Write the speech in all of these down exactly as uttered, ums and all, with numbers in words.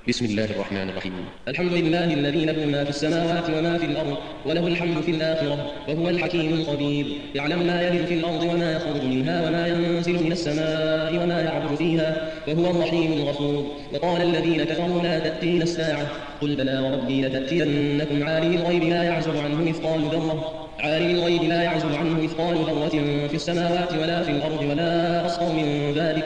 بسم الله الرحمن الرحيم. الحمد لله الذي له ما في السماوات وما في الأرض وله الحمد في الآخرة وهو الحكيم الخبير. يعلم ما يلج في الأرض وما يخرج منها وما ينزل من السماء وما يعرج فيها وهو الرحيم الغفور. وقال الذين كفروا لا تأتينا الساعة قل بلى وربي لتأتينكم عالم الغيب لا يعزب عنه مثقال ذرة عالم الغيب لا يعزب عنه مثقال ذرة في السماوات ولا في الأرض ولا أصغر من ذلك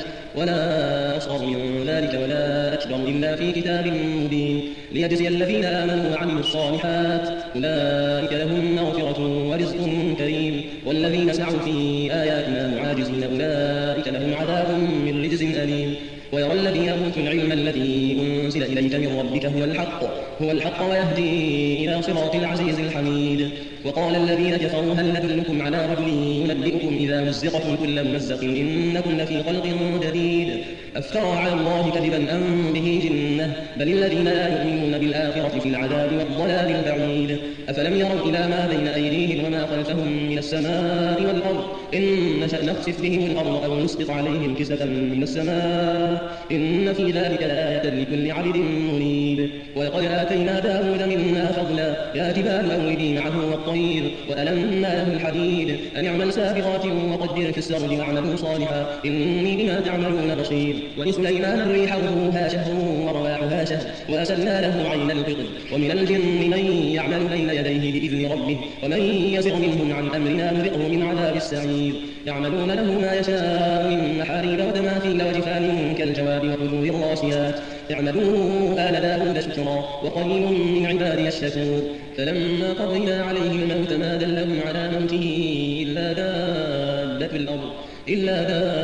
ولا أصغر من ذلك ولا أكبر إلا في كتاب مبين ليجزي الذين آمنوا وعملوا الصالحات أولئك لهم مغفرة ورزق كريم والذين سعوا في آياتنا معاجزين أولئك لهم عذاب من رجز أليم. ويرى الذين أوتوا العلم الذي أنزل إليك من ربك هو الحق هو الحق ويهدي إلى صراط العزيز الحميد. وقال الذين كفروا هل ندلكم على رجل ينبئكم إذا مزقتم كل ممزق إنكم لفي خلق جديد أفترى على الله كذبا أم به جنة بل الذين لا يؤمنون بالآخرة في العذاب والضلال البعيد. أفلم يروا إلى ما بين أيديهم وما خلفهم من السماء والأرض إن نشأ نخسف بهم الأرض أو نسقط عليهم كسفا من السماء إن في ذلك لآية لكل عبد منيب. ولقد آتينا داود منا فضلا يا جبال أوبي معه والطير وألنا له الحديد أن اعمل سابغات وقدر في السرد واعملوا صالحا إني بما تعملون بصير. ولسليمان الريح غدوها شهر ورواحها شهر وأسلنا له عين القطر ومن الجن من يعمل بين يديه بإذن ربه ومن يزغ منهم عن أمرنا نذقه من عذاب السعير. يعملون له ما يشاء من محاريب وتماثيل وجفان كالجواب وقدور الراسيات اعملوا آل داود شكرا وقليل من عبادي الشكور. فلما قضينا عليه الموت ما دلهم على موته إلا دابة الأرض إلا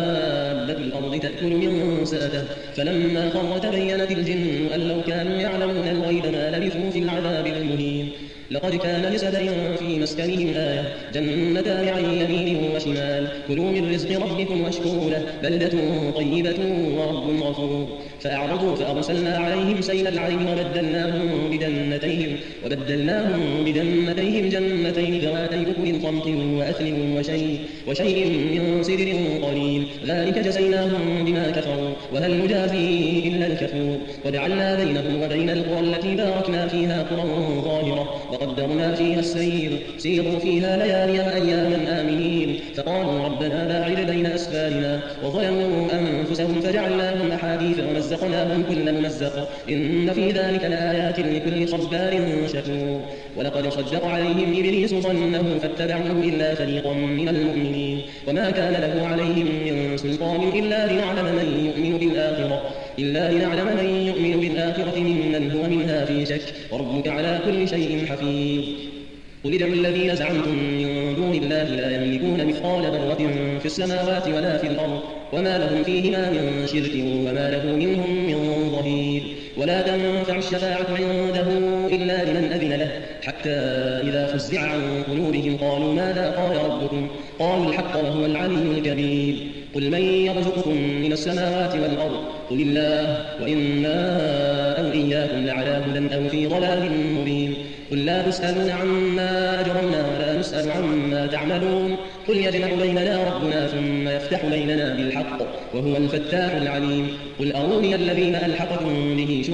دابة الأرض تأكل من سأته فلما خر تبينت الجن أن لو كانوا يعلمون الغيب ما لبثوا في العذاب المهين. لقد كان لسبأ في مسكنهم آية جنتان عن يمين وشمال كلوا من رزق ربكم واشكروا له بلدة طيبة ورب غفور. فأعرضوا فأرسلنا عليهم سيل العرم وبدلناهم بجنتيهم وبدلناهم بجنتيهم جنتين ذواتي أكل صمت وأثل وشيء وشيء من سدر قليل ذلك جزيناهم بما كفروا وهل نجازي إلا الكفور. وجعلنا بينهم وبين القرى التي باركنا فيها قرى ظاهرة وقدرنا فيها السير سيروا فيها ليالي وأياما آمنين فقالوا ربنا باعد بين أسفارنا وظلموا أنفسهم فجعلناهم أحاديث ومزقناهم كل ممزق إن في ذلك لآيات لكل صبار شكور. ولقد صدق عليهم إبليس ظنه فاتبعوه إلا فريقا من المؤمنين وما كان له عليهم من سلطان إلا لنعلم من يؤمن بالآخرة إلا لنعلم من يؤمن بالآخرة ممن هو منها في شك وربك على كل شيء حفيظ. قل ادعوا الذين زعمتم من دون الله لا يملكون مثقال ذرة في السماوات ولا في الأرض وما لهم فيهما من شرك وما له منهم من ظهير. ولا تنفع الشفاعة عنده إلا لمن أذن له حتى إذا فزع عن قلوبهم قالوا ماذا قال ربكم قالوا الحق وهو العلي الكبير. قل من يرزقكم من السماوات والأرض قل الله وإنا أو إياكم لعلى هدى أو في ضلال مبين. قل لا تسألون عما أجرمنا ولا نسأل عما تعملون قل يجمع بيننا ربنا ثم يفتح بيننا بالحق وهو الفتاح العليم. قل أروني الذين ألحقتم به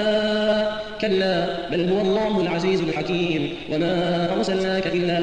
شركاء كلا بل هو الله العزيز الحكيم. وما أرسلناك إلا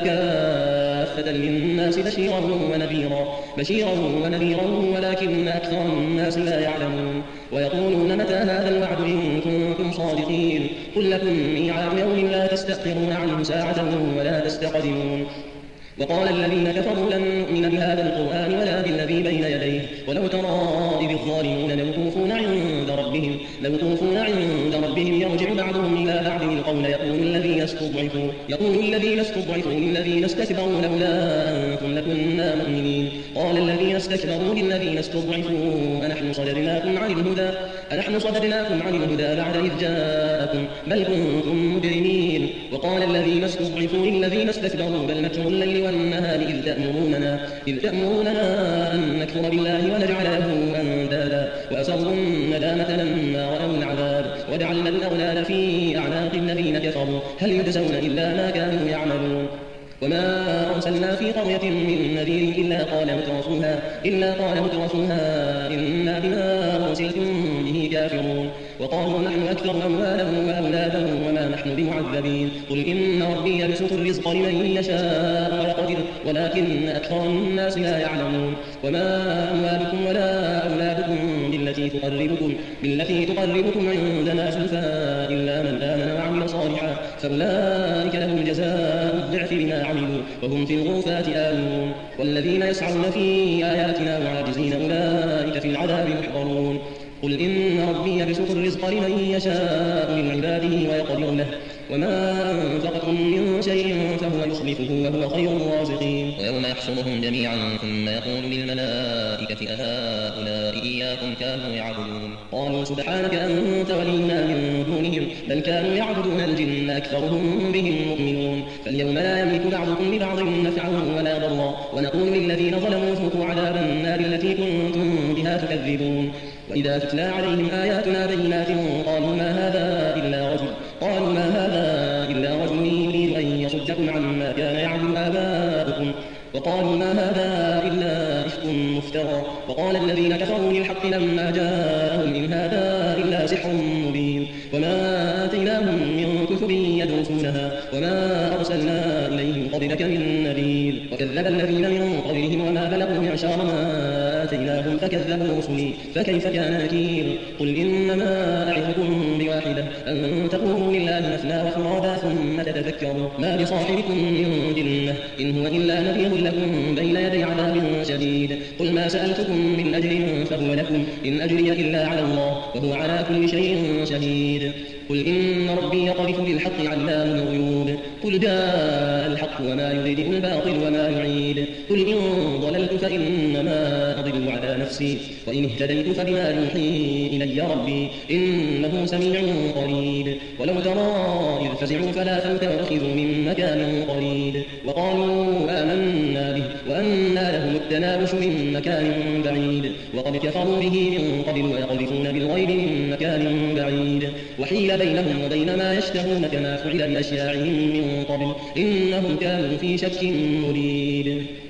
كافة للناس بشيرا ونذيرا بشيرا ونذيرا ولكن أكثر الناس لا يعلمون. ويقولون متى هذا الوعد إن كنتم صادقين قل لكم ميعاد يوم لا تستأخرون عنه ساعة ولا تستقدمون. وقال الذين كفروا لن نؤمن بهذا القرآن ولا بالذي بين يديه ولو ترى إذ الظالمون يوقفون عند ربهم يوقفون عند ربهم يرجع بعضهم إلى بعض القول يقول الذين استضعفوا يقول الذين استضعفوا للذين استكبروا لولا أنتم لكنا مؤمنين قال الذين استكبروا للذين استضعفوا أنحن صددناكم عن الهدى أنحن صددناكم عن الهدى بعد إذ جاءكم بل كنتم مجرمين. وقال الذين استضعفوا للذين استكبروا بل مكر الليل والنهار إذ تأمروننا إذ تأمروننا أن نكفر بالله ونجعل له أندادا وأسروا الندامة لما رأوا العذاب وجعلنا الأغلال في أعناق الذين كفروا هل يجزون إلا ما كانوا يعملون. وما أرسلنا في قرية من نذير إلا قال مترفوها إلا قال مترفوها إنا بما أرسلتم به به كافرون وقالوا نحن أكثر أموالا وأولادا وما نحن بمعذبين قل إن ربي يبسط الرزق لمن يشاء ويقدر ولكن أكثر الناس لا يعلمون وما أموالكم ولا أولادكم بالتي تقربكم, بالتي تقربكم عندنا زلفى إلا من آمن وعمل صالحا فأولئك لهم جزاء الضعف بما عملوا وهم في الغرفات آمنون والذين يسعون في آياتنا معاجزين أولئك في العذاب محضرون قل إن ربي يبسط الرزق لمن يشاء من عباده ويقدر له وما أنفقتم من شيء فهو يخلفه وهو خير الرازقين ويوم يحشرهم جميعا ثم يقول للملائكة أهؤلاء إياكم كانوا يعبدون قالوا سبحانك أنت ولينا من دونهم بل كانوا يعبدون الجن أكثرهم بهم مؤمنون فاليوم لا يملك بعضكم لبعض نفعا ولا ضرا ونقول للذين ظلموا ذوقوا عذاب النار التي كنتم بها تكذبون وإذا تتلى عليهم آياتنا بينات قالوا ما هذا إلا رجل قالوا ما هذا إلا رجل يريد أن يصدكم عما كان يعبد آباؤكم وقالوا ما هذا إلا إفك مفترى وقال الذين كفروا للحق لما جاءهم إن هذا إلا سحر مبين وما آتيناهم من كتب يدرسونها وما أرسلنا إليهم قبلك من نذير وكذب الذين من قبلهم وما بلغوا معشار ما آتيناهم فكذبوا رسلي فكيف كان نكير قل إنما أعظكم بواحدة أن تقوموا لله مثنى وفرادا ثم تتذكروا ما بصاحبكم من جنة إن هو إلا نذير لكم بين يدي عذاب شديد قل ما سألتكم من أجر فهو لكم إن أجري إلا على الله وهو على كل شيء شهيد قل إن ربي يقذف بالحق علام الغيوب قل جاء الحق وما يبدئ الباطل وما يعيد قل إن ضللت فإنما أضل على نفسي وإن اهتديت فبما يوحي إلي ربي إنه سميع قريب ولو ترى إذ فزعوا فلا فوت وأخذوا من مكان قريب وقالوا آمنا به وأنى لهم التناوش من مكان بعيد وقد كفروا به من قبل ويقذفون بالغيب من مكان بعيد وحيل بينهم وبين ما يشتهون كما فعل بأشياعهم من قبل إنهم كانوا في شك مريب